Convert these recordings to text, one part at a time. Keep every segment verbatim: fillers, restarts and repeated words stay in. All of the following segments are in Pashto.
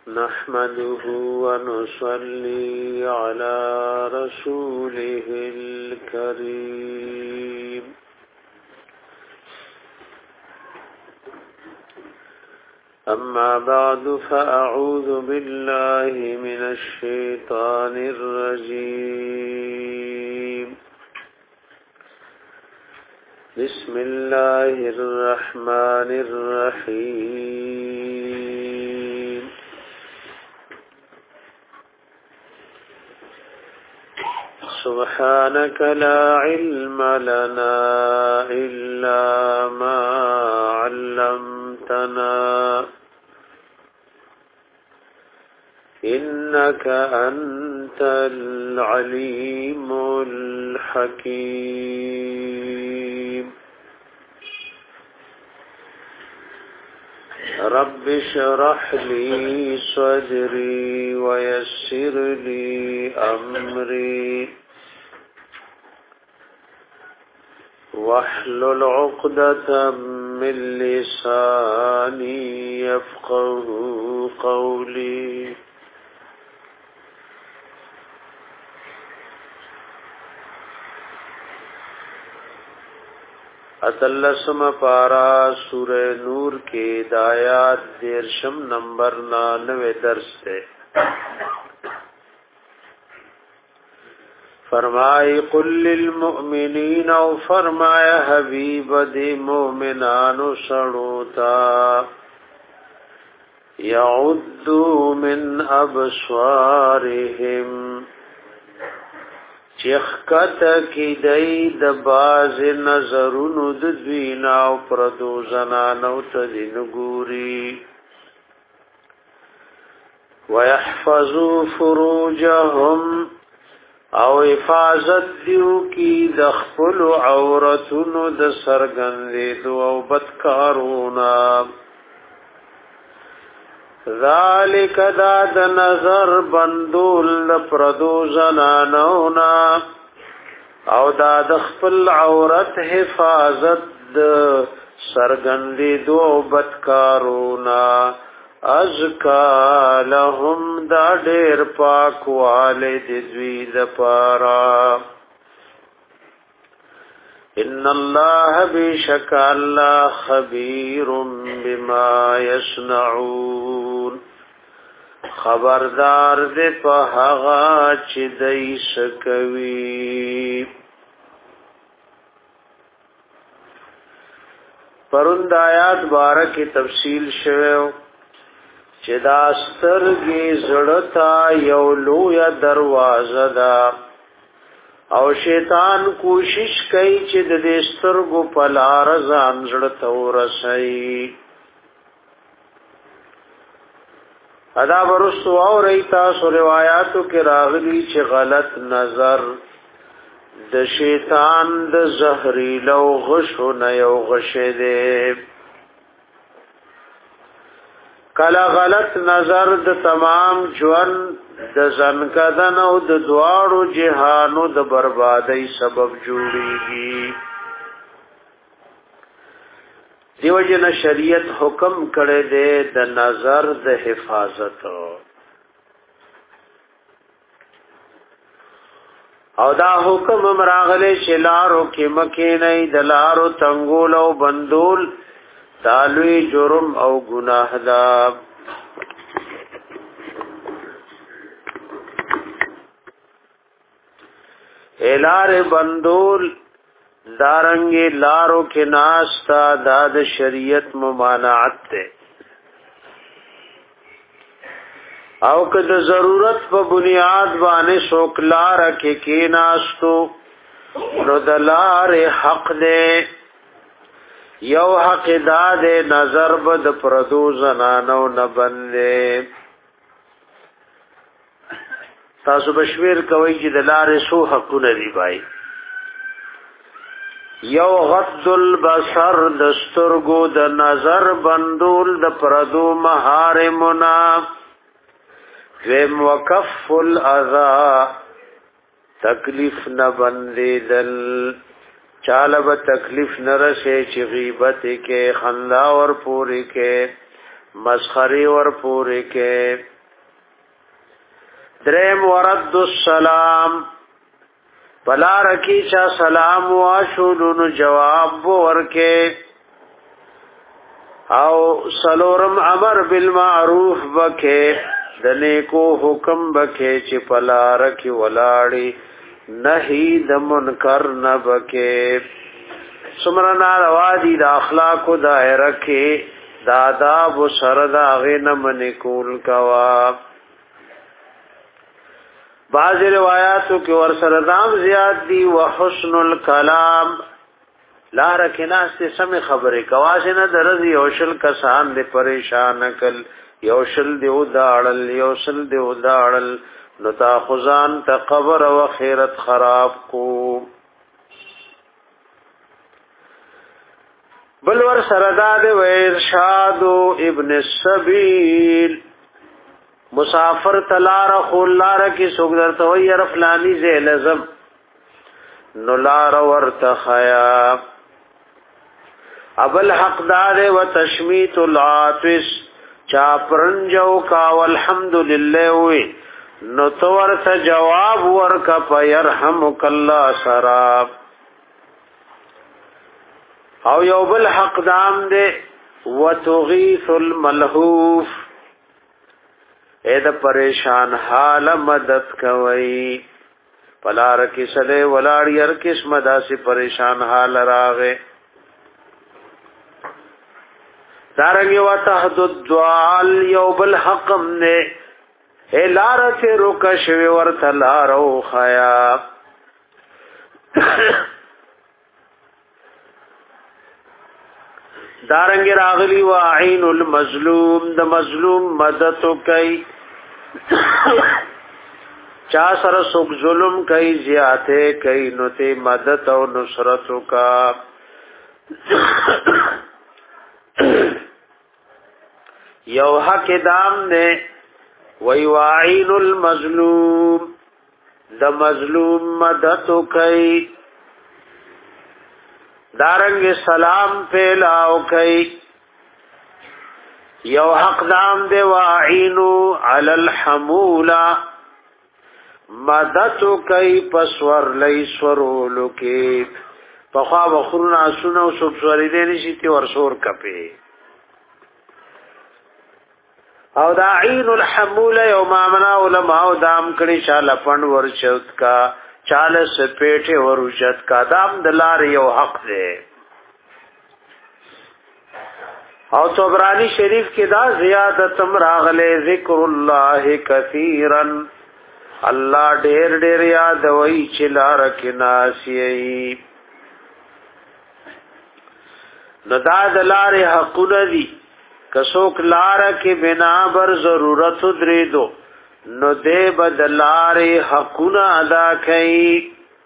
نحمده ونصلي على رسوله الكريم أما بعد فأعوذ بالله من الشيطان الرجيم بسم الله الرحمن الرحيم سبحانك لا علم لنا إلا ما علمتنا إنك أنت العليم الحكيم رب اشرح لي صدري ويسر لي أمري واحلل عقدة من لساني يفقه قولي اتلسم پارا سورہ نور کے دایات دیرشم نمبر نانوے درس ہے فرمائے قل للمؤمنین او فرمایا حبیب دی مومنانو سڑوتا یعدو من ابصارهم چخکت کی دی د باز نظرونو د دوینا او پردو زنانو تدین گوری ویحفظو فروجهم او حفاظت دیو کی دخپل عورتونو د سرگندیدو او بدکارونا ذالک دا د نظر بندول پردو زنانونا او دا د خپل عورت حفاظت د سرگندیدو او بدکارونا ازکا لهم دا ډیر پاک والد دوی د پارا ان الله بشک الله خبير بما يصنعون خبردار دې په هغه چې دای سکوي پروند آیات بارکه تفصیل شوه چې دا سترګې زړتا یو لوی دروازه ده او شیطان کوشش کوي چې د دې سترګو په لار ځان زړه ورسي ادا ورسو او ریتا سو روایتو کې راغلي چې غلط نظر د شیطان د زهريلو غشو نه یو غشه ده کلا غلط نظر د تمام ژوند د زنکدن او د دواړو جهانو د بربادۍ سبب جوړيږي دیو جن شریعت حکم کړی دی د نظر د حفاظت او دا حکم مراغله شلارو کې مکه نه د لارو تنگول او بندول دالوی جرم او گناہ دا الار بندول دارنگی لارو کے ناستا داد شریعت ممانعت تے او که د ضرورت په بنیاد باندې شوک لار کې کې ناستو نو د لار حق دے یو حق داد نظر بد پردو زنانو نبنده تاسو بشویر کوي چې د لارې سو حقونه دی بای یو غض البصر د سترګو د نظر بندول د پردو محارمنا ویم وکف الاذى تکلیف نه بندیدل چاله به تکلیف نه رسې چې غیبت کې خندا ور پوری کې مسخري ور پوری کې درم ورد السلام بلا رکی چا سلام واشولون جواب ورکے او سلورم امر بالمعروف بکے دنیکو حکم بکے چی پلا رکی ولاڑی نہی د منکر نہ بکے سمرنا روادی دا اخلاق دائرہ کے داداب و سردا غین منکول کوا بعض روایاتو کی ورسردام زیاد دی و حسن الکلام لا رکناس تی سمی خبری کواسی نا درزی یوشل کسان دی پریشان کل یوشل دی اداڑل یوشل دی اداڑل نتا خزان تا قبر و خیرت خراب کو بلور سرداد و ارشاد ابن السبیل مسافر تلار خولار کی سوگدر توی رفلانی زی لزم نلار ورتخیا ابل حق دار و تشمیت العاطس چاپرنجو کا والحمدللہ وی نتور تا جواب ورکا پا یرحمک اللہ سراب او یو بل حق دام دے و تغیث الملحوف اے دا پریشان حال مدد کوئی پلار کس لے ولاڑی ار کس مدا سی پریشان حال راغے دارنگی و تحت الدعال یو بل حقم نے اے لارت رکشوی ورت لارو خیاب دارنگی راغلی و عین المظلوم د مظلوم مددو کئی چا سر سک ظلم کئی زیادے کئی نتے مدد و نصرتو کا یو حق دام نے ویوعین المظلوم د مظلوم مددو کئی دارنگ سلام پیلاو کئی یو حق دام دے وعینو علی الحمولا مددو کئی پسور لی سورولو کی پخواب خرونا سنو سب سوری دینی شیطی ورسور کپی او دا عین الحمول یو مامنا علماء دام کړي شاله پند ورچت کا چاله سپېټه ورچت کا دام دلار یو حق دی او طبرانی شریف کې دا زیادت راغله ذکر الله کثیرا الله ډېر ډېر یاد وای چې لار کې ناسي نو دا دلار حقونه دي کسوک لار کے بنا بر ضرورت درې دو نو دے بدلار حقنا ادا کئی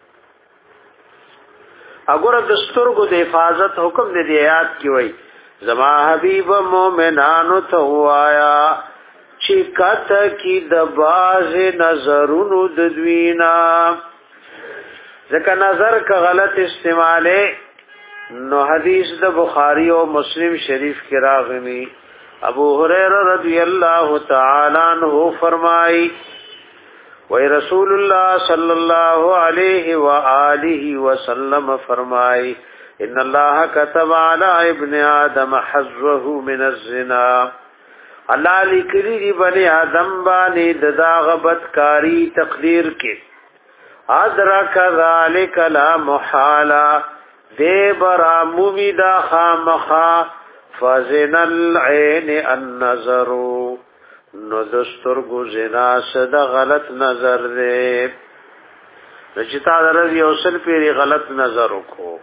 اگر دستور کو دے حفاظت حکم دے دی آیات کی وئی زما حبیب مومنانو تو آیا چکت کی دباز نظرونو ددوینا ذکر نظر کا غلط استعمالے نو حدیث د بخاری او مسلم شریف کی راغلی ابو ہریرہ رضی اللہ تعالی عنہ فرمائی و رسول اللہ صلی اللہ علیہ وآلہ وسلم فرمائی ان اللہ كتب علی ابن آدم حظه من الزنا اللہ لکلی دی بنی آدم بانی ددا غبت کاری تقدیر کے ادرک ذالک لا محالا دے برا مومیدہ خامخا فزن العین النظرو نو دسترگو زنا صد غلط نظر دے نچتا درد یوصل پیری غلط نظر کو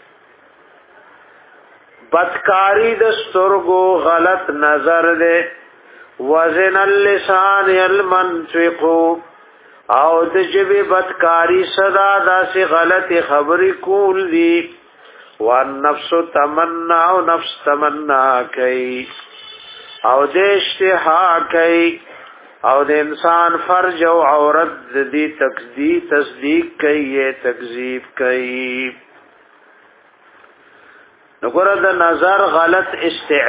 بدکاری دسترگو غلط نظر دے وزن اللسان المنطقو او د جبه بدکاری صدا داسې غلط خبرې کول دي والنفس تمنا او نفس تمنا کوي او د اشتها کوي او د انسان فرج او عورت دې تکذیب تصدیق کوي تکذیب کوي نګور د نظر غلط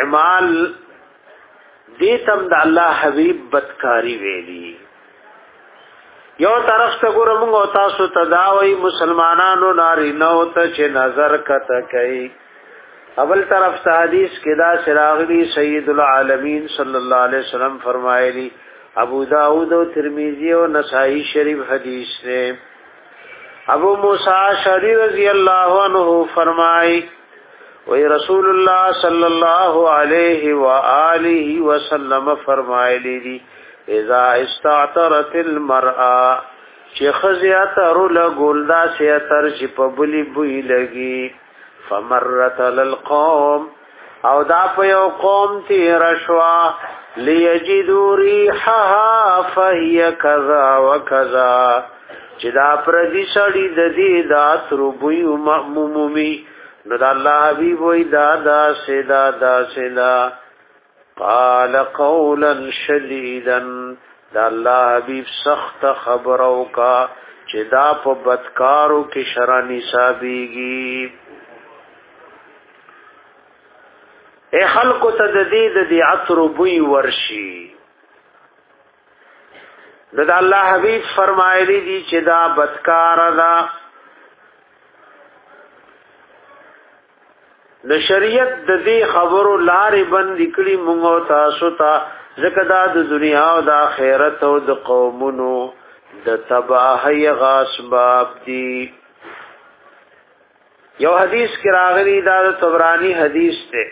استعمال دې تم د الله حبيب بدکاری ویلي یو طرف ته ګورم او تاسو تداوی مسلمانانو نارینه او ته چې نظر کته کوي، اول طرف ته حدیث کې دا شراغلی سید العالمین صلی الله علیه وسلم فرمایلی، ابو داؤد او ترمذی او نسائی شریف حدیث ہے. ابو موسی اشعری رضی اللہ عنہ فرمائی وی رسول اللہ صلی اللہ علیہ وآلہ وسلم فرمایلی دی اذا استعطرت المرأة چه خزیاتر لگولدا سیاتر چه پبلی بوی لگی فمرت للقوم او دا پیو قوم تیر شوا لیجدو ریحها فهی کذا و کذا چه دا پردی سڑی ددی دا تربوی ممومی نو دا اللہ حبیب وی دا دا سیدا دا سیدا قال قولا شدیدا دا اللہ حبیب سخت خبرو کا چه دا پا بدکارو کی شرانی سابیگی. اے خلق تددید دی عطر بوی ورشی دا اللہ حبیب فرمائلی دی چه دا بدکار دا د شریعت د دې خبرو لارې بند کړي مونږ تاسو ته ځکه دا د دنیا او د آخرت او د قومونو د تباہی غاسباب دي. یو حدیث کې راغلی دا د طبرانی حدیث ته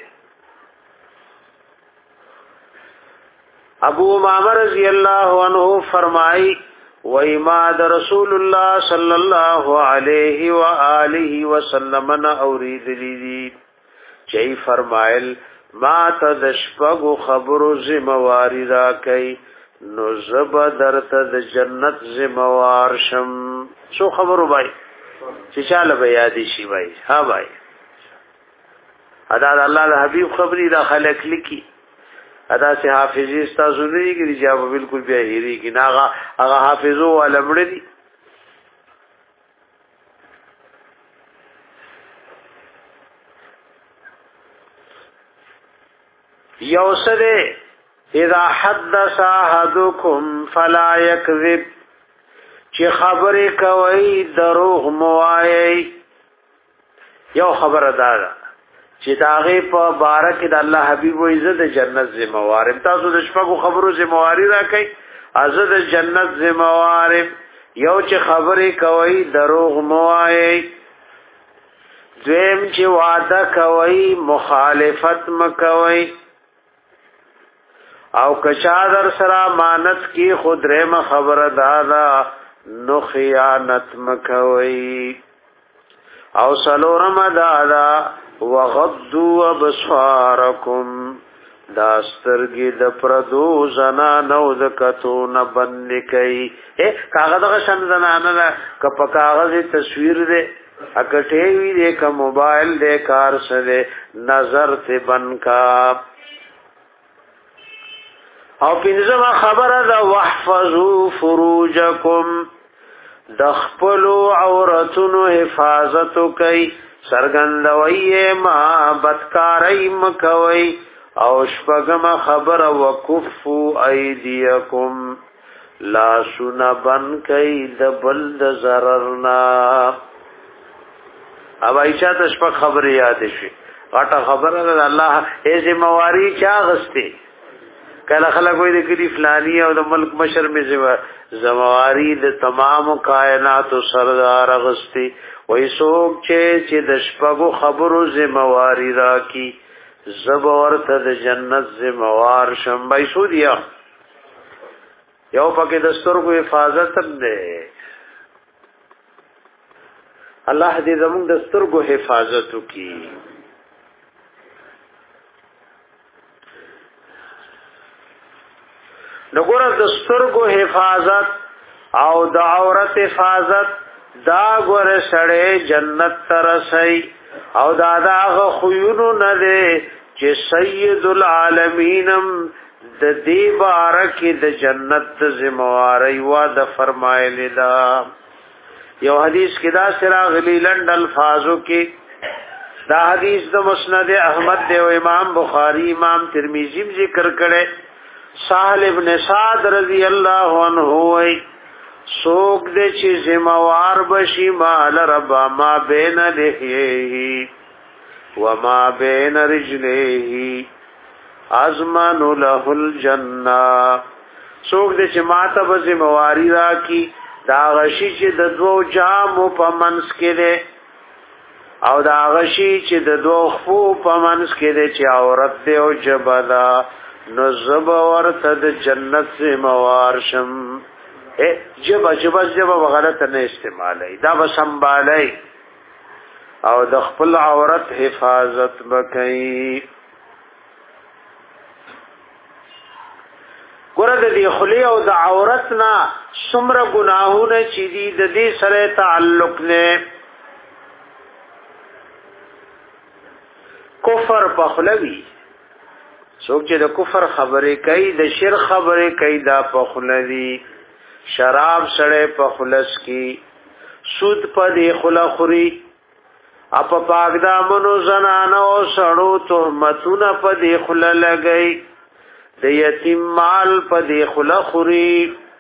ابو امامہ رضی اللہ عنہ فرمائی وَإِمَادَ رسول اللہ صلی اللہ علیہ وآلہ وسلم اورید لیدی چی فرمائل ما تدشپگ خبر زمواری را کئی نو زب در تد جنت زموار شم. سو خبرو بھائی چچال بیادی شی بھائی ہاں بھائی ادا اللہ دا حبیب خبری دا خلق لکی ادا سے حافظی استاسو نہیں کی جاب بالکل بیا ہیری کی ناغا اغا حافظو والا مڑے دی. یوسد اذا حدث احدکم فلا یکذب چی خبر کوي دروغ موایي. یو خبر دادا چې داغه په بارک د الله حبیب و عزت جنت زموار تاسو د شپږو خبرو زمواري راکې عزت جنت زموار یو چې خبرې کوي دروغ موایي، دویم چې وعده کوي مخالفت مکوي، او کچا در سره مانت کی خود رحم خبر دادا نو خیانت مکوي، او سلورم دادا وغضوا ابصارکم داسترګي د پردو زنا نو د کتو نه بند کئ. اے کاغذ غشن زنا نه کپ کاغذ تصویر دے اکټې وی دے ک موبایل دے کار سره نظر ته بن کا. او پینځه خبره دا واحفظوا فروجکم د خپل عورتونو حفاظت کوي، سرګندوی ما بدکارای مکوي. او شپږم خبر وکفو ایدیکم لا سنا بن کئ د بل د ضررنا. او ایچا د شپږ خبر یاد شي غټه خبره الله ای ذمہواری چا غسته کله خلک وې د کلی فلانی او د ملک مشر می ذمہواری د تمام کائنات سردار غسته. وې سوک چې چې د شپږو خبرو ذمہواری راکی زب ورته د جنت ذمہوار شم. بای سودیا یو پکې د سترګو حفاظت هم ده، الله دې زموږ د سترګو حفاظت وکړي. نګور د سترګو حفاظت او د عورت حفاظت دا ګور سړې جنت ترسي او دا داغه خيونو نه دي چې سید العالمینم د دې بارک د جنت ذمہواری وا د فرمایلی دا. یو حدیث کې دا سراغلی لند الفاظو کې دا حدیث د مسند احمد دی او امام بخاری امام ترمذی ذکر کړي. سهل ابن سعد رضی اللہ عنہ وی سوک دے چی زموار بشی مال ربا ما بین لحیهی وما بین رجلیهی ازمن له الجنہ. سوک دے چی ماتا بزمواری را کی دا غشی چی د دو جامو پا منس کے دے او دا غشی چې د دوه خفو په منځ کې دی چې عورت دی او جبه ده نو زب ورته د جنت زموار شم. جبه جبه جبه غلط نه استعمالی دا به سنبالی او د خپل عورت حفاظت بکئی. ګوره د دې خلی او د عورت نه څومره ګناهونه چې دي د دې سره تعلق نه. کفر پخلوی څوک چې د کفر خبرې کوي د شرک خبرې کوي دا پخلوی. شراب سړی پخلس کی سود په دې خلا خوري اپ پاک دامنو زنانو سړو تهمتونه په دې خلا لګي د یتیم مال په دې خلا خوري.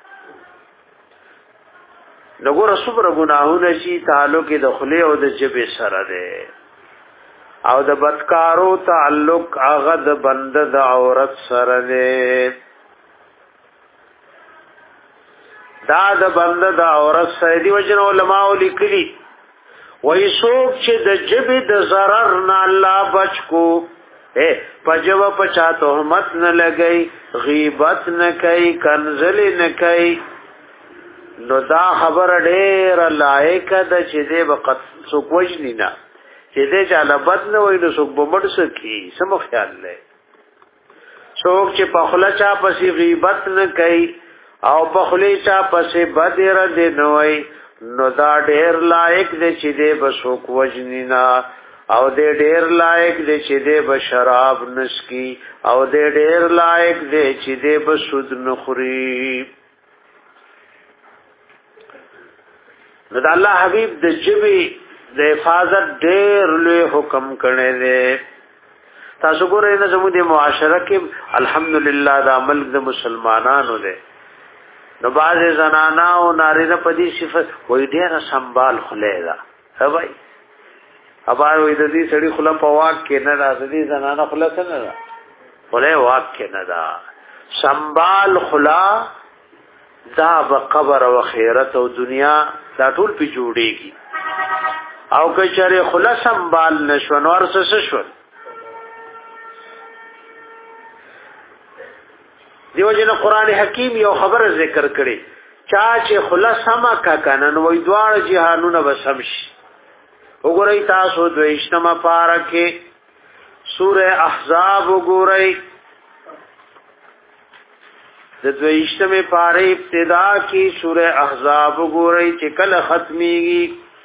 نګور صبر ګناهونه شي تعلق د خلی او د جبه سره ده او د بدکارو تعلق هغه د بند د عورت سره ده. دا د بند د عورت سره دی وجن علماء لیکلي وای څوک چې د جبه د zarar نه الله بچ کو اے پجو پچا تهمت نه لګي غیبت نه کوي کنزل نه کوي نو دا خبر ډېر لایق ده چې دې وخت څوک وجنی نه چې دې چاله بد نه وای نو څوک بمړ سکی سم خیال لې. څوک چې په خلا چا پسې غیبت نه کوي او په خلی چا پسې بد را دې نه وای نو دا ډېر لایق دی چې دې بسوک وجنی نه او دې ډېر لایق دی چې دې بشراب نسکی او دې ډېر لایق دی چې دې بسود نخوري. نو د الله حبیب د جبی د حفاظت ډېر لوی حکم کړی دی. تاسو ګورئ نه زموږ د معاشره کې الحمدلله د عمل د مسلمانانو دی نو باز زنانا او نارینه په دې صفت وې ډېر سنبال خلې دا ها بھائی ابا وې د دې سړي خلا په واک کې نه دا د دې زنانا خلا څنګه نه خلې واک کې نه دا سنبال خلا دا به قبر او خیرت او دنیا دا ټول په جوړيږي او که چېرې خلا سنبال نشو نور څه شو. دیو جن قران حکیم یو خبر ذکر کړي چا چې خلاص سما کا کنن وې دوار جهانونه وسمشي. وګورئ تاسو دویشتمه پارکه سوره احزاب وګورئ د دویشتمه پاره ابتدا کې سوره احزاب وګورئ چې کله ختميږي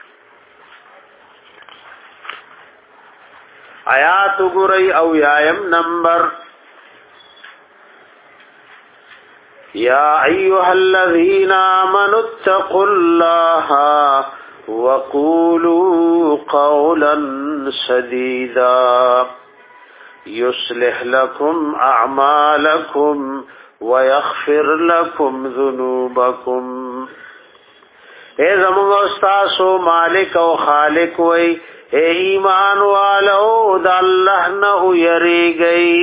آیات وګورئ او یایم نمبر یا ایها الذین آمنوا اتقوا الله وقولوا قولا سديدا يصلح لكم اعمالكم ويغفر لكم ذنوبكم. اے زمون استاد مالک او خالق وای اے ایمان والو د الله نه یریږئ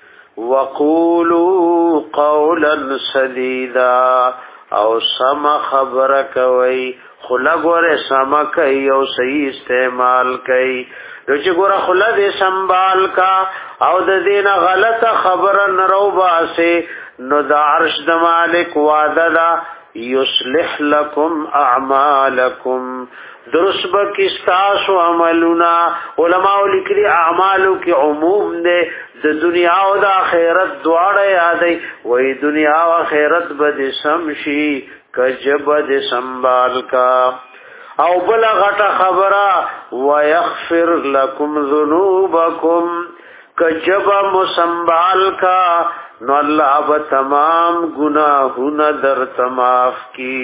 وقولوا قولا سديدا او سم خبره کوي خلق ور سم کوي او صحیح استعمال کوي. نو چې ګوره خلق دې سنبال کا او د دین غلطه خبره نرو باسه نو د عرش د مالک وعده دا یصلح لكم اعمالکم درست بکستاسو عملنا. علماء لیکلی اعمالو کی عموم دے د دنیا او د آخرت دواړه یادې وې دنیا او آخرت بد سمشي کجب د سنبال کا او بل غټه خبره ويغفر لكم ذنوبكم کجب مسنبال کا نو الله به تمام گناهونه در تماف کی.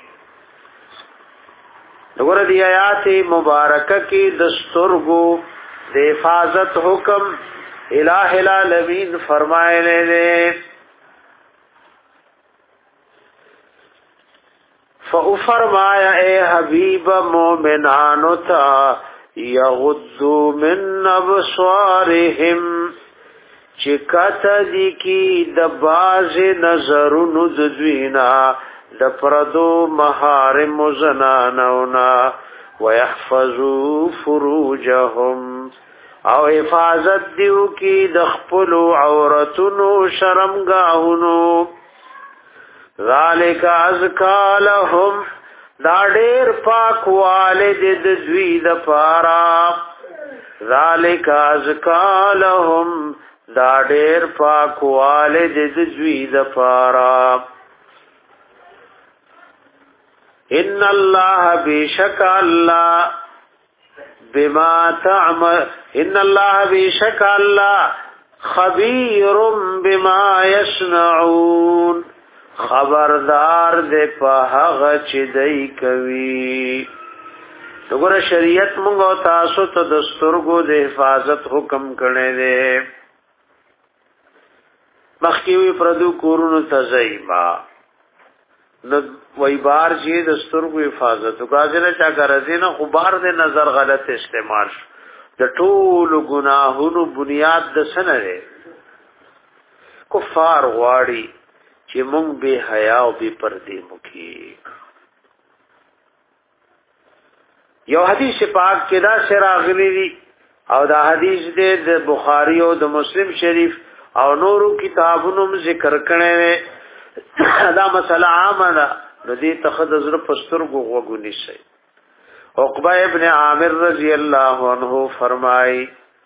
وګوره دی آیات مبارکه کې دستورګو د حفاظت حکم الہ العالمین فرمایله فَأُفَرْمَايَ اے حبیب مومنانو تا یغدو من ابصارهم چکت دی کی دباز نظرونو ددوینا د پردو محارم زنانونا ويحفظوا فروجهم او حفاظت دیو کی د خپل عورتونو شرمګاهونو ذالک ازکا لهم دا ډیر پاک والد د دوی د پارا ذالک ازکا لهم دا ډیر پاک والد د دوی د پارا ان الله بشک الله بما تعمل ان الله بشک الله خبير بما يصنعون خبردار دې په هغه چې دای کوي وګوره شریعت موږ تاسو ته د سترګو د حفاظت حکم کړی دی مخکې پردو کورونو تزایما نو وای بار چې د سترګو حفاظت وکړه چا غرض نه خو بار د نظر غلط استعمال د ټول ګناهونو بنیاد د سنره کفار غواړي چې مونږ به حیا او به پردې مکي یو حدیث پاک کې دا شراغلی دی او دا حدیث د بخاری او د مسلم شریف او نورو کتابونو ذکر کړي دا مسله عامه ده د دې تخدزر پستر گو وګونی شي عقبہ ابن عامر رضی الله عنه فرمای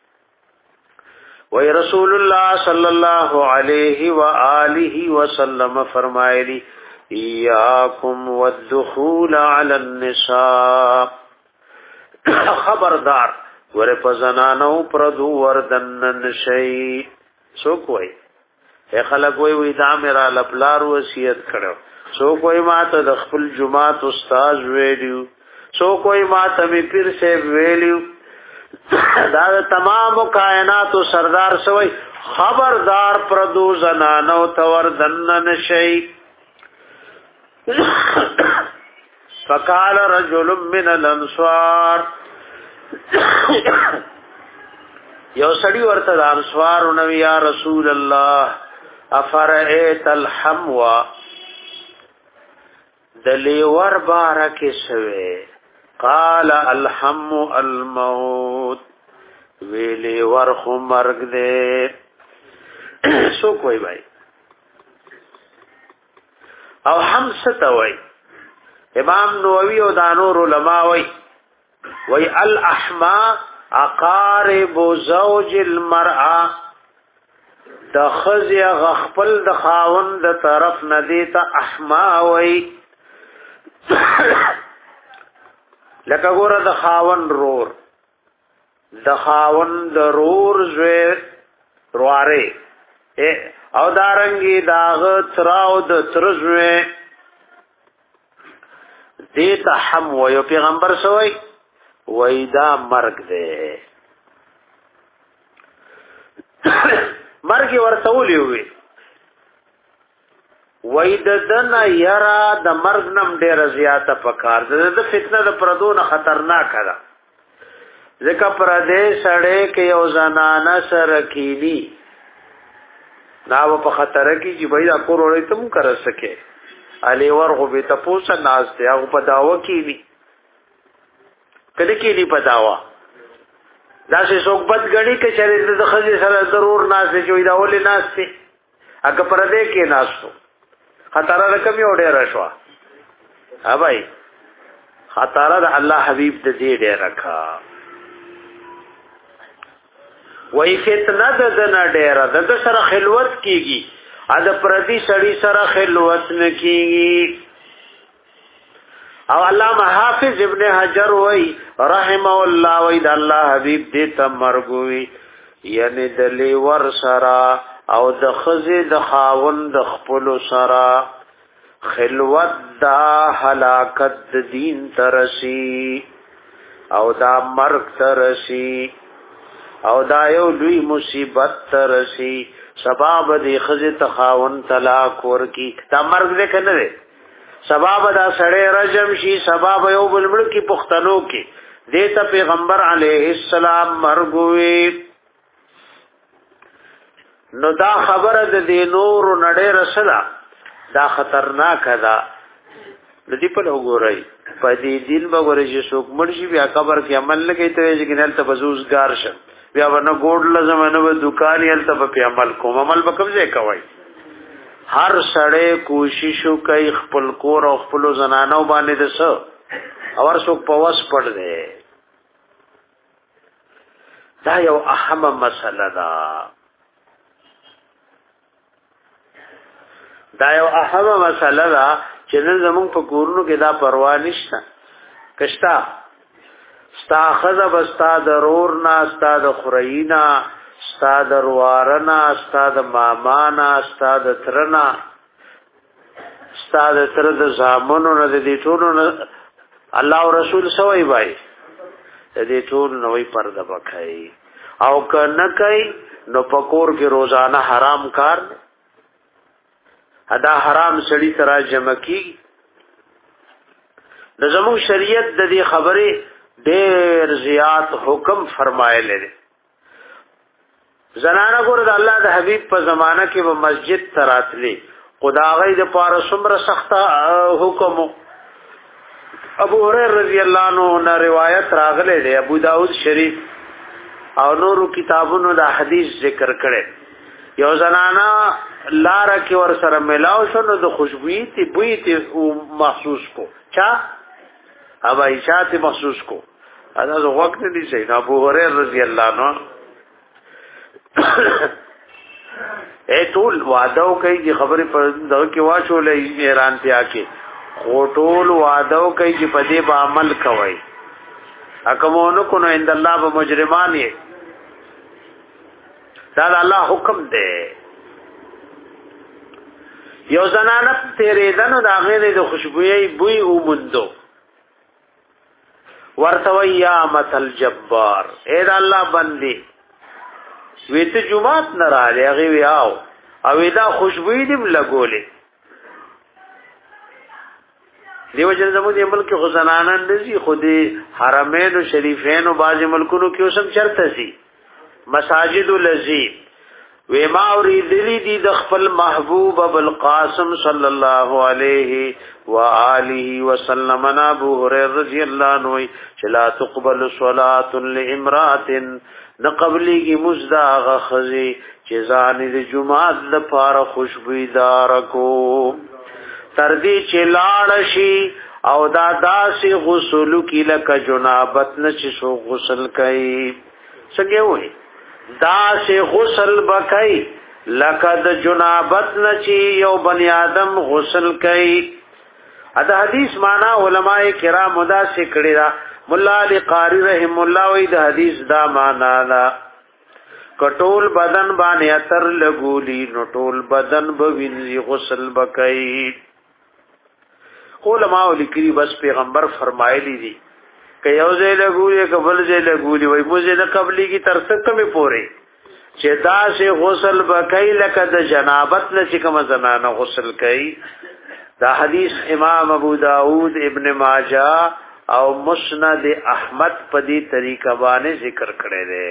وی رسول الله صلی الله علیه و آله وسلم فرمایلی ایاکم والدخول علی النساء خبردار ور پزنانو پردو وردن شی سو کوئی اے خلق وی وی دا میرا لپلار وصیت کړو سو کوئی ما ته د خپل جماعت استاد ویلیو سو کوئی ما ته می پیر سے ویلیو دا تمام کائنات سردار سوی خبردار پردو زنانو تور دنن شی فقال رجل من الانصار یو سړی ورته د انصار نو یا رسول الله افرئت الحموا دلیور بارک شوه قال الحم الموت ویلی ورخو مرگ دے سو کوئی بھائی او حم ستوئی امام نووی او دانور علماء وی وی الاحما اقارب زوج المرأة د خزی غخپل د خاون د طرف ندیتا احما وی لکه ګوره د خاون رور د خاون د رور زوی رواره او دارنګي داغ تراو د ترزوی دیتا حم ویو پیغمبر سوی ویدا مرگ دے مرگی ورطولی ہوئی وای د دنا یرا د مرګ نم ډیر زیاته پکار ده د فتنه د پردون خطرناک ده ځکه پردې سړې کې یو زنانه سره کینی ناو په خطر کې چې بای دا کور وړي تم کر سکے علی ورغو به تاسو ناز ته او په داوا کینی کله کینی په داوا دا چې صحبت غړي کې چې د خځې سره ضرور ناز ته جوړ دا ولې ناز ته اګه پردې کې ناز خطر رقم یو ډیر شو ها بھائی خطر د الله حبیب د دې ډیر رکھا وای فتنه د دنا ډیر د سره خلوت کیږي ا د پردي سړی سره خلوت نه کیږي او علامه حافظ ابن حجر وای رحم الله وای د الله حبیب دې تمرغوي یعنی د لیور سره او د خزه د خاون د خپل سرا خلوت دا هلاکت د دین ترسی او دا مرگ ترسی او دا یو لوی مصیبت ترسی سبب د خزه د خاون طلاق ورکی دا مرگ دې کنه سبب دا سړی رجم شي سبب یو بل ملکی پختنو کې دیتا پیغمبر علیہ السلام مرګوي نو دا خبره د دې نور نړۍ رسلا دا خطرناک ده لدی په وګورئ په دې دین وګورئ چې څوک مرشي بیا قبر کې عمل نه کوي ته چې ګنل ته بزوزګار شه بیا ونه ګوډ لازم نه و دکان یې ته په عمل کوم عمل به کوم ځای کوي هر سړی کوشش کوي خپل کور او خپل زنانو باندې دسه اور څوک په واس پړ دی دا یو اهم مسله ده دا یو اهم مسله ده چې نن زموږ په کورونو کې دا پروا نشته کښتا ستا خزه بستا ضرور نه ستا د خرینا ستا د روارنا ستا د مامانا ستا د ترنا ستا د تر د زامنو نه د دې ټولو الله او رسول سوي وای د دې ټول نوې پرده وکړي او کنه کوي نو پکور کې روزانه حرام کار ادا حرام سړی ترا جمع کی د زمو شریعت د دې خبره ډېر زیات حکم فرمایلی دی زنانه ګور د الله د حبیب په زمانہ کې په مسجد تراتلی خدای د پاره څومره سخت حکم ابو هريره رضی الله عنه روایت راغله دی ابو داود شریف او نورو کتابونو دا حدیث ذکر کړي یو زنانا لار کې ور سره ملاو شنو د خوشبوئی تی بوئی تی محسوس کو چا ابا ایشات محسوس کو ادا زه وخت نه دی شي ابو هريره رضی الله عنه اے ټول وعده کوي چې خبره پر دغه کې واچولې ایران ته آکه ټول وعده کوي چې په دې به عمل کوي اکمونو کو نو عند الله به مجرمان یې دا الله حکم دی یو زنانه تیرې دنو دا غېلې د خوشبوئی بوئی او مندو ورتوي یا مثل جبار اے دا الله بندي ویته جمعات نه راځي هغه ویاو او دا خوشبوئی دې لګولې دیو جن زمو دې ملک غزنانان دي خو دې حرمین او شریفین او باز ملکونو کې اوسم چرته سي مساجد الذی و ما اوریدلی دی د خپل محبوب ابو القاسم صلی الله علیه و آله وسلم ابو هريره رضی الله عنه چلا تقبل صلاه لامراه نقبلی کی مزدا غخذی چې ځان د جمعه د پاره خوشبویدار کو تر دې چې لاړ شي او دا داسې غسل کی لکه جنابت نه چې سو غسل کوي څنګه وي دا سے غسل بکئی لکد جنابت نچی یو بنی آدم غسل کئی ادا حدیث مانا علماء کرام دا سکڑی دا ملا علی قاری رحم اللہ وی دا حدیث دا مانا دا کٹول بدن بانی اتر لگولی نٹول بدن بوینزی غسل بکئی علماء لکری بس پیغمبر فرمائلی دی که یو ځای لګولې که بل ځای لګولې وای موږ نه قبلي کی تر څه کمې پورې چې دا سه غسل بکای لکه د جنابت نه چې کوم زنانه غسل کوي دا حدیث امام ابو داود ابن ماجه او مسند احمد په دې طریقه باندې ذکر کړی دی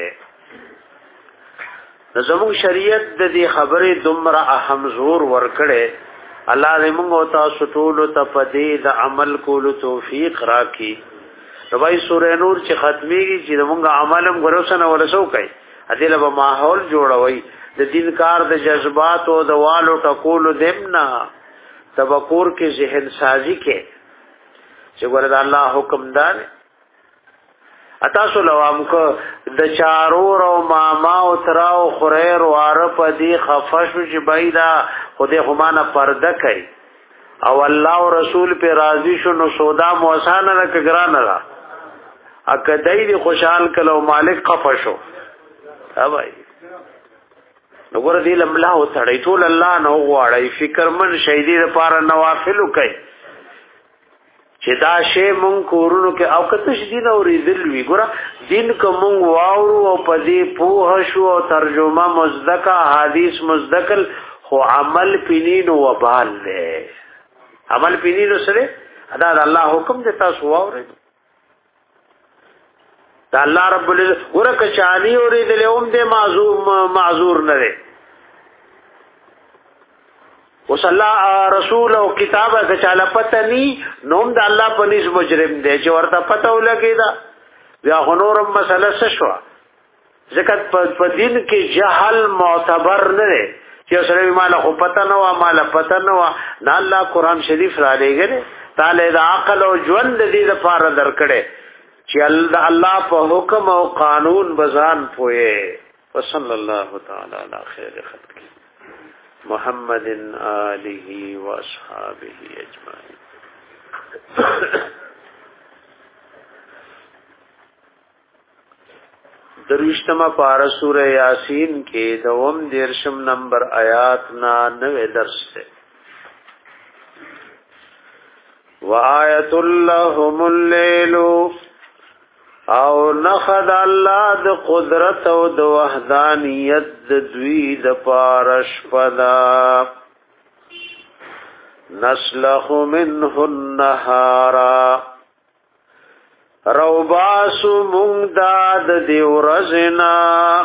زموږ شریعت د دې خبرې دومره اهم زور ورکړي الله دې موږ او تاسو ټول ته په دې د عمل کولو توفیق راکړي روای سورہ نور چې ختميږي چې موږ عملم غروسنه ولسو کوي ادله به ماحول جوړوي د دین کار د جذبات او د والو ټکول دمنا تبکور کې ذهن سازي کې چې ګوره الله حکم دار اتاسو لوام کو د چارور او ماما او تراو خریر او عرب دي خفش چې بيدا خدای همانه پرده کوي او الله او رسول په راضي شو نو سودا موسانه نه کګرانه را اکدای دی خوشحال کلو مالک خفشو اوای وګور دی لملا او تړی ټول الله نو غواړي فکر من شهیدی لپاره نوافل کوي چې دا شی مونږ کورونو کې او کته دین او ریدل وی ګور دین کوم واورو او پدی پوه شو او ترجمه مزدکا حدیث مزدکل خو عمل پینین و بال له عمل پینی نو سره ادا الله حکم دې تاسو واورئ دا الله رب العزت ورکه چالي اورې دې اوم دې معذور معذور نه لري وصلا رسول او کتابه که چاله پته ني نوم د الله په نس مجرم دی چې ورته پته ولګي دا بیا غنورم مسله څه شو ځکه په دین کې جهل معتبر نه دی چې سره مال خو پته نه و مال پته نه و نه الله قران شریف را لېګره تعالی د عقل او ژوند دې لپاره درکړي چې الله په حکم او قانون بزان پوهه وصلی الله تعالی علی خیر خلق محمد آله و اصحابه اجمعین درویشتما پارا سورہ یاسین کے دوم دیرشم نمبر آیات نا نوے درس سے وآیت اللہم اللیلو او نخد اللہ د قدرت او د وحدانیت د دوی د پارش پدا نسلخ منه النهارا روباسو مونگ داد دیو رزنا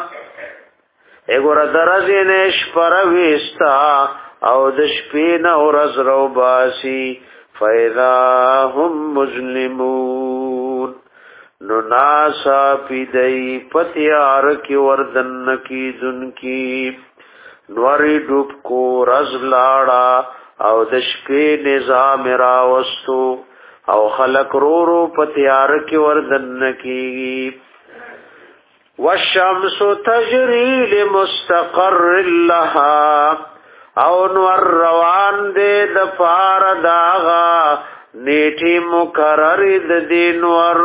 اگو ردرزنش پرویستا او دشپین او رز روباسی فیضا هم مظلمون نو ناسا پیدئی پتیار کی وردن کی دن کی نوری ڈوب کو رز لاڑا او دشپی نظام راوستو او خلق رو رو پتیار کی وردن کی والشمس تجری لمستقر لها او نور روان دے دفار داغا نیٹی مقرر دینور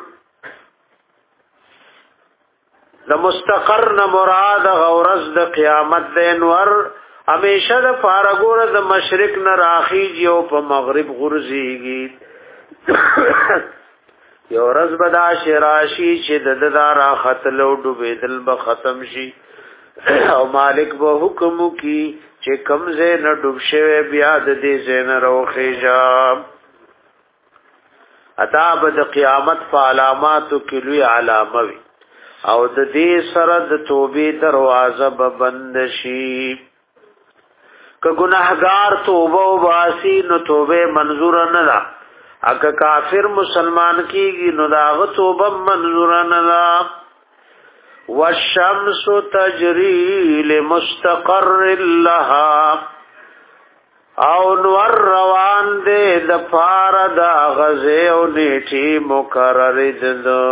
د مستقر نه مراد غورز د قیامت د انور همیشه د فارغور د مشرق نه راخیږي او په مغرب غورځيږي یو ورځ بدا شراشی چې د ددارا خطلو ډوبېدل به ختم شي او مالک به حکم کی چې کمزه نه ډوب شوی بیا د دې زین روخه جام اتا به د قیامت په علاماتو کې لوی علامه وي او د دې سره د توبې دروازه به بند شي که ګناهګار توبه واسي نو توبه منظور نه ده اګه کافر مسلمان کیږي نو داغه توبه منظور نه ده والشمس تجري لمستقر لها او نور روان دې د فار د غزه او نیټي مقرر ده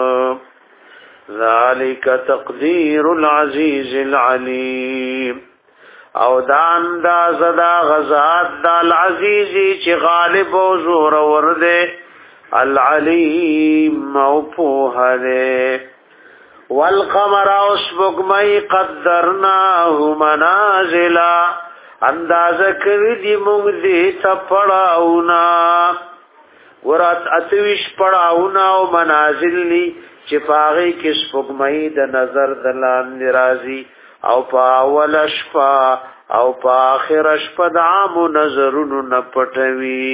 ذالک تقدیر العزیز العلیم او دان دا زدا غزاد دا العزیزی چی غالب و زور ورده العلیم موپوح ده والقمر اسبقمی قدرناه منازلا انداز کردی مونگ دیتا پڑاونا ورات اتویش پڑاونا و منازل لی چې پاغي کې سپوږمۍ د نظر دلان ناراضي او په اول شپه او په اخر شپه د عام نظرونو نه پټوي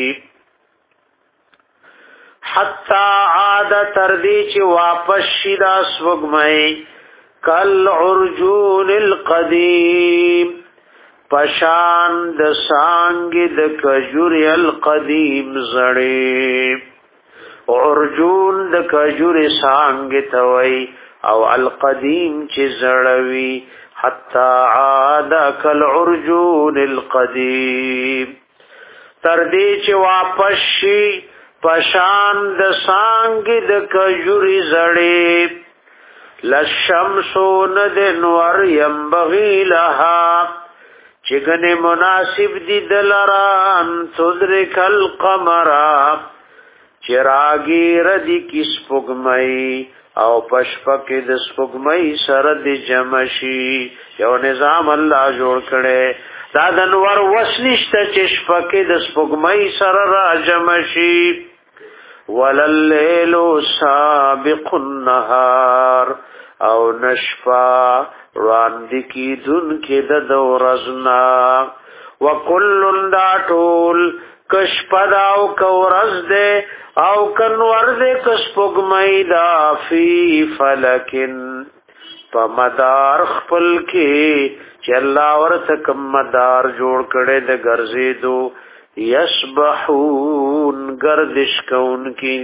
حتا عاد تر دې چې واپس شي د سپوږمۍ کل عرجون القدیم پشان د سانګ د کجوري القدیم زړې عرجون د کجوري سانګ توي او القدیم چې زړوي حتا عاد کل عرجون القدیم تر دې چې واپس شي پشان د سانګ د کجوري زړې لشمسو ند نور ينبغي لها چگنے مناسب دی دلران تدرک القمر چراغی ردی کس پگمئی او پشپک د سپگمئی سرد جمشی یو نظام اللہ جوڑ کڑے دا دنور وسنشتا چشپک د سپگمئی سر را جمشی وللیلو سابق النهار او نشفا راندی کی دن کی د دورزنا وکل دا ټول کش پداو کورز دے او کنور دے کس پگمئی دا فی فلکن پا مدار خپل کی چی اللہ ورتکم مدار جوڑ کڑے دے گرزی دو یسبحون گردش کون کی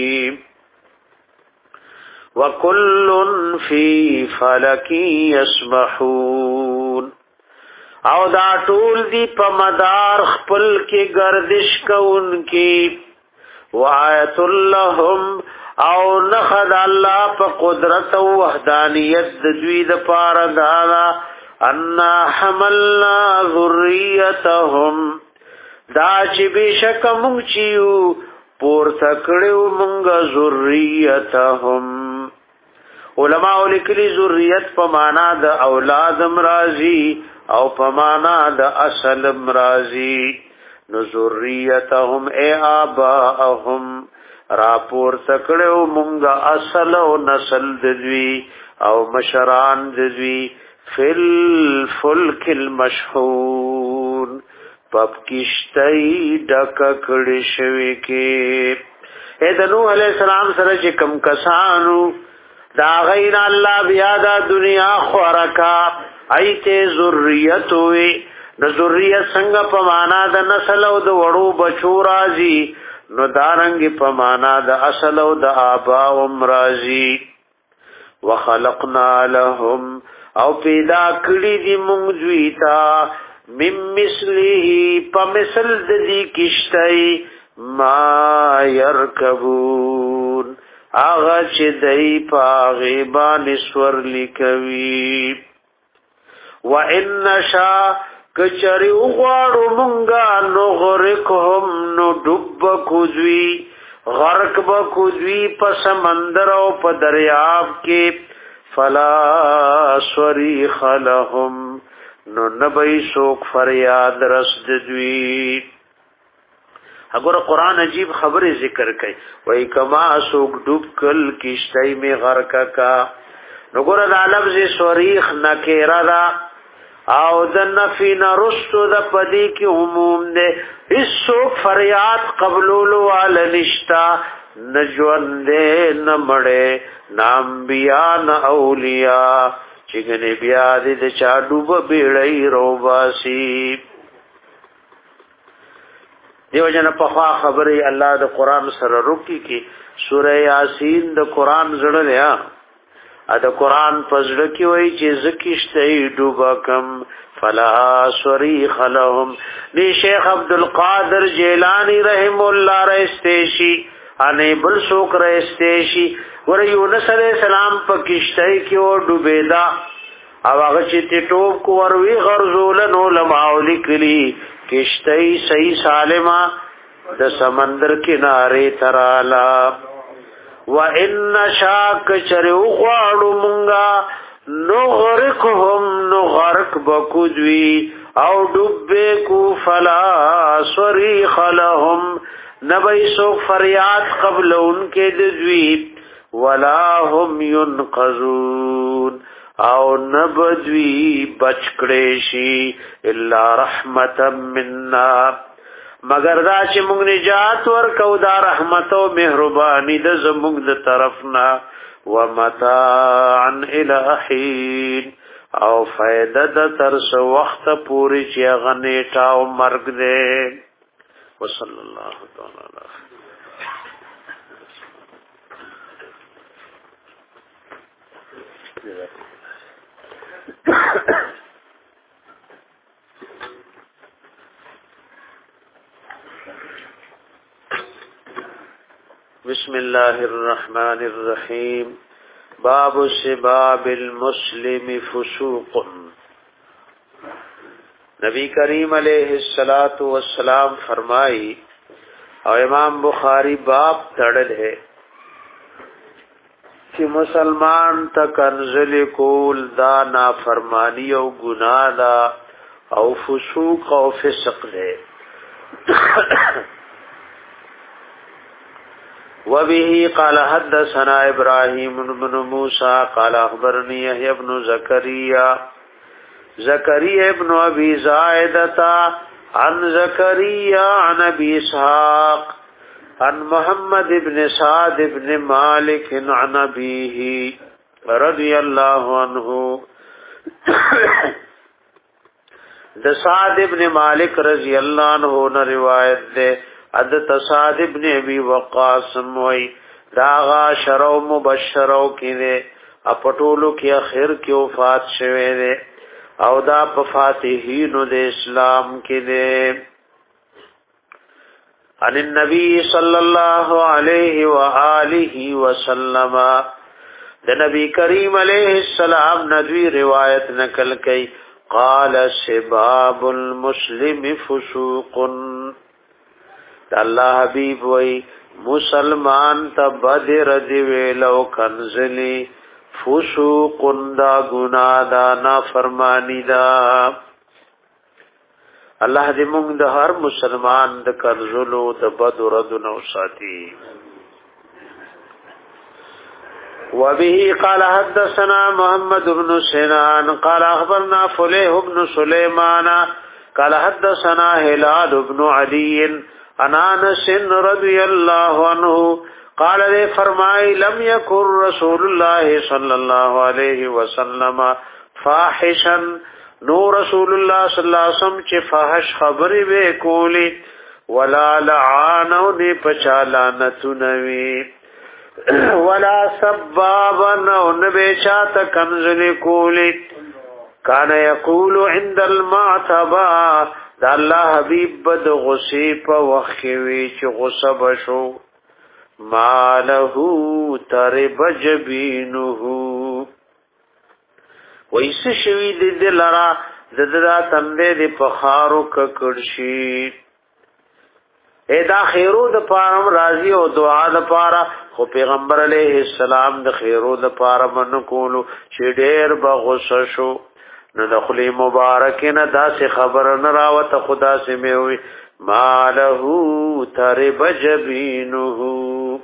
وَكُلٌّ فِي فَلَكٍ يَسْبَحُونَ او دا ټول دی په مدار خپل کې گردش کوونکی وآیت لهم او نخد الله په قدرت او وحدانیت د دوی د پاره دانا ان حملنا ذریتهم دا چې بشک مونږ چیو پور تکړو مونږ ذریتهم علماء لیکلي ذریت په معنا د اولاد مرضی او په معنا د اصل مرضی نو ذریتهم ای آباءهم راپور تکړو مونږ اصل او نسل دوی او مشران دوی فل فلک المشحون پپ کشتای ډک کړي شوی کې اې د نوح علی السلام سره چې کم کسانو دا غین الله بیا دا دنیا خورکا ایته ذریت وی د ذریت څنګه په معنا د نسل او د وړو بچو راځي نو دارنګ په معنا د اصل او د آبا او مرضی وخلقنا لهم او پیدا کړی دی مونږ دوی تا مم مثله په مثل د دې کشتای ما يركبون اغه چې دای په غیبان سور لیکوي وان شا کچری وغواړو مونږه نو غرقهم نو ډوب کوځوي غرق به کوځوي په سمندر او په دریاب کې فلا صریخ لهم نو نبی شوق فریاد رسد دوی اگر قرآن عجیب خبر ذکر کئی وی کما سوک ڈوب کل کشتای میں غرق کا نو گر دا لفظ صریخ نکیرہ دا او د نفی نرستو دا پدی کی عموم دے اس سوک فریاد قبلولو والا نشتا نجوان دے نمڑے نامبیاء نا اولیاء چگنی بیا دی د چا ډوب بیړی روباسی دیو جن په خوا خبره الله د قران سره روکی کی سوره یاسین د قران زړه لیا ا د قران پزړه کی وای چې زکیشته ډوبا کم فلا صریخ لهم دی شیخ عبد القادر جیلانی رحم الله رستیشی انې بل څوک رستیشی ور یونس علیہ السلام په کشتۍ کې او ډوبېدا او هغه چې ټوب کو وروي غرزولن علماء لیکلي کشتۍ صحیح سالمه د سمندر کنارے ترالا وان شاک چرو غواړو مونږه نو غرقهم نو غرق بکودوی او ډوبې کو فلا صریخ لهم نبی سو فریاد قبل انکے دزوی ولا هم ينقذون او نبدوی بچکڑیشی الا رحمتا مننا مگر دا چې مونږ نجات ورکو دا رحمت او مهرباني د زمونږ د طرفنا ومتاعا الى حين او فائدہ د ترس وخت پوری چې غنیټا او مرګ دې وصلی الله تعالی علیه بسم الله الرحمن الرحیم باب سباب المسلم فسوق نبی کریم علیہ الصلات والسلام فرمائی او امام بخاری باب تړل ہے چې مسلمان تکنزل کول دا نافرمانی او گناہ دا او فسوق او فسق دے وبه قال حدثنا ابراهيم بن موسى قال اخبرني يحيى بن زكريا زكريا ابن ابي زائدة عن زكريا عن ابي اسحاق عن محمد ابن سعد ابن مالك عن ابيه رضي الله عنه د سعد ابن مالک رضی اللہ عنہ نے روایت دے اد سعد ابن ابي وقاص موي داغا شرو مبشرو کینه اپټولو کې اخر کې وفات شوه دے او دا په فاتحینو د اسلام کې دے ان النبي صلی الله علیه و آله وسلم د نبی کریم علیہ السلام ندوی روایت نقل کئ قال سباب المسلم فسوق الله حبیب وی مسلمان ته بدر دی ویلو کنزلی فسوق دا گناہ دا نافرمانی دا الله دې موږ د هر مسلمان د کنزلو د بدر د نو ساتي. وبه قال حدثنا محمد بن سنان قال اخبرنا فليح بن سليمان قال حدثنا هلال بن علي عن انس رضي الله عنه قال نے فرمائے لم يكن رسول الله صلى الله عليه وسلم فاحشا نو رسول الله صلى الله عليه وسلم چې فاحش خبرې به کولی ولا لعانو نه پچالانتونوي ولا سبابا نبيشات کنزل کولی کان یقول عند المعتبا دا الله حبیب بد غصی په وخوي چې غصه بشو ماله ترب جبینه ویس شوی د دلرا ددرا تنده د پخارو ککړشي اے دا خیرو د پارم راضی او دعا د پارا خو پیغمبر علیہ السلام د خیرو د پارا من کولو چې ډېر بغوسه شو نو د خلی مبارک نه داسې خبر نه راوته خدا سي مې وي ماله ترب جبینه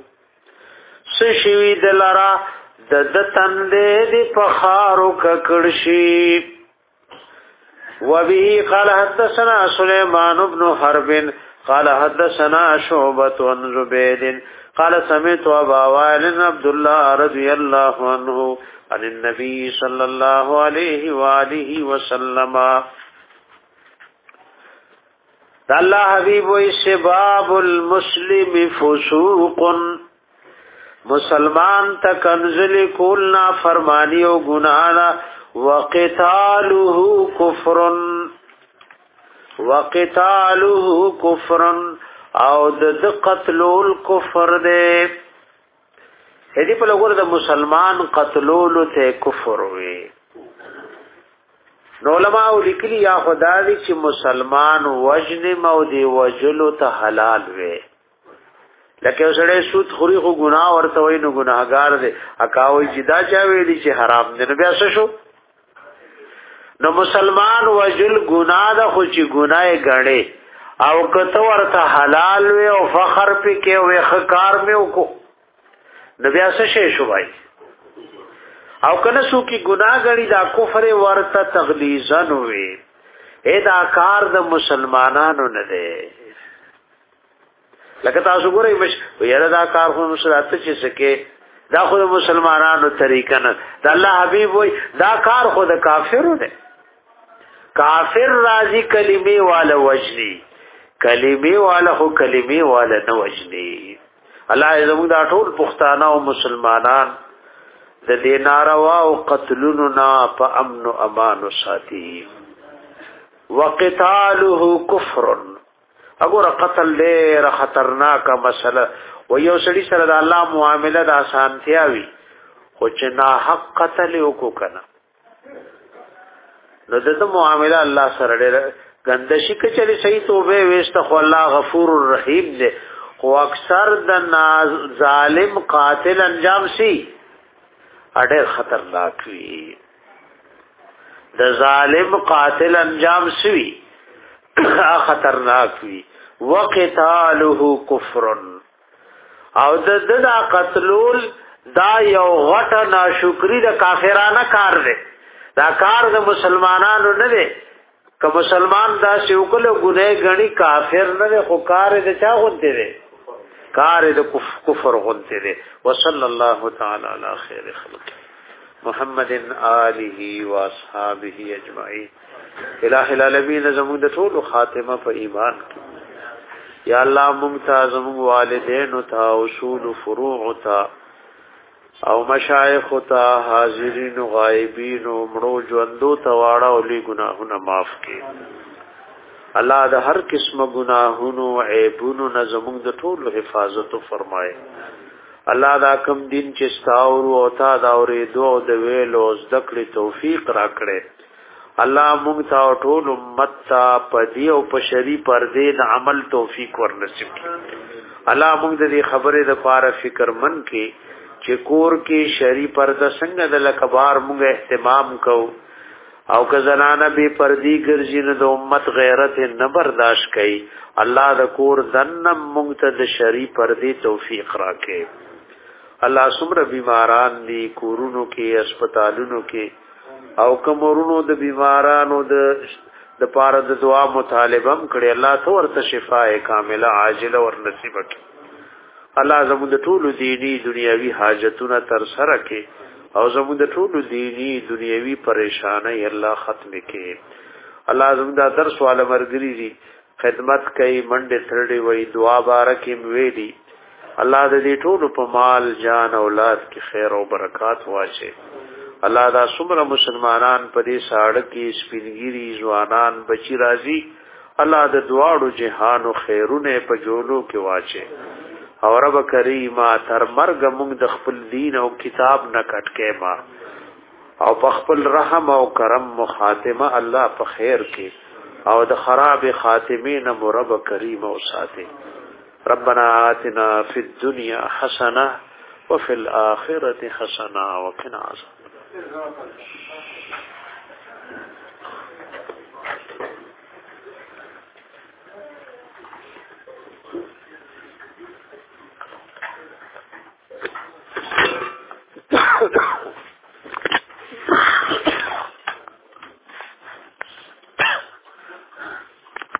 سشوی دلرا د د تندې د پخارو ککړشي. وبه قال حدثنا سليمان بن حرب قال حدثنا شعبة عن زبيد قال سمعت أبا وائل عبد الله رضي الله عنه عن النبي صلى الله عليه وآله وسلم الله حبيب سباب المسلم فسوق مسلمان تکنزل کولنا فرمانی و گنانا وقتاله کفر وقتاله کفر او د قتلول کفر دے هدی په لګور د مسلمان قتلول ته کفر وي. نو علماء لیکلي یا خدای چې مسلمان وجن مو دی وجلو ته حلال وي لکه وسړی سود خوري خو ګناه ورته وای نو ګناهګار دی اکاوي چې دا چا ویلي چې حرام دی نو بیا څه شو نو مسلمان وجل ګناه ده خو چې ګناه غړي او کته ورته حلال وي او فخر پې کې وي خکار مې وکړو نو بیا څه شي شو بھائی او کنه سو کې ګناه غړي دا کفر ورته تغلیظن وي اې دا کار د مسلمانانو نه دی لکه تاسو ګورئ مش یاره دا کار خو مسلمانات چې سکے دا خو مسلمانانو طریقه نه دا الله حبیب وای دا کار خو د کافرو دی کافر راضی کلمې والا وجنی کلمې والا خو کلمې والا نه وجنی. الله زموږ دا ټول پښتانه او مسلمانان د دې ناروا او قتلونو نه په امن او امان ساتي. وقتاله کفر اگر قتل ډېر خطرناک مسله و یو سړي سره د الله معامله د آسانتیا وي خو چې نا حق قتل وکړو کنه نو دغه معامله الله سره ډېر ګندشي کې چلی صحیح توبه وست خو الله غفور الرحیم دی خو اکثر د ظالم قاتل انجام سي اډېر خطرناک وي د ظالم قاتل انجام سي خطرناک وي. وقتاله کفر او د د قتلول دا یو غټه ناشکری د کافرانه کار دی دا کار د مسلمانانو نه دی که مسلمان دا سیوکل ګناه غني کافر نه خو کار دې چا غونته دي کار دې کفر غونته دي وصلی الله تعالی علی خیر خلق محمد آله و اصحابہ اجمعین الہ العالمین زمون د ټول خاتمه په ایمان یا الله ممتاز زمون والدین او تا اصول فروع تا او مشایخ تا حاضرین و غایبین و مړو ژوندو تواړه او لې ګناهونه معاف کړي الله د هر قسمه ګناهونو عیبونو نه زمون د ټول حفاظت فرمایي الله دا کم دین چې ستاور او تا دا اورې دوه د ویلو ذکر توفیق راکړي الله مونږ ته ټول امت ته پدی او په شری پردې د عمل توفیق ورنصیب کړي الله مونږ د دې خبره د پاره فکر من کې چې کور کې شری پرده څنګه د لکبار مونږ اهتمام کو او که زنانه به پردی ګرځي نو د امت غیرت نه برداشت کوي الله د کور دنم مونږ ته د شری پردې توفیق راکړي الله سمره بیماران دي کورونو کې هسپتالونو کې او کومورونو د بیمارانو د د پاره د دعا مطالبه هم کړي الله ته ورته شفاء کامله عاجله ور نصیب کړي الله زموږ د ټولو دینی دنیوي حاجتونه تر سره کړي او زموږ د ټولو دینی دنیوي پریشانای الله ختم کړي الله زموږ د درس والا مرګري دي خدمت کوي منډه ترډي وي دعا بارکه ویلي الله د دې ټولو په مال جان اولاد کې خیر او برکات واچي الله دا څومره مسلمانان په دې ساړه کې سپینګيري ځوانان بچی راځي الله د دواړو جهان او خیرونه په جوړو کې واچي او رب کریم تر مرګ موږ د خپل دین او کتاب نه کټکې ما او په خپل رحم او کرم مخاتمه الله په خیر کې او د خراب خاتمین مرب کریم او ساتي ربنا آتنا في الدنيا حسنة وفي الآخرة حسنة وقنا عذاب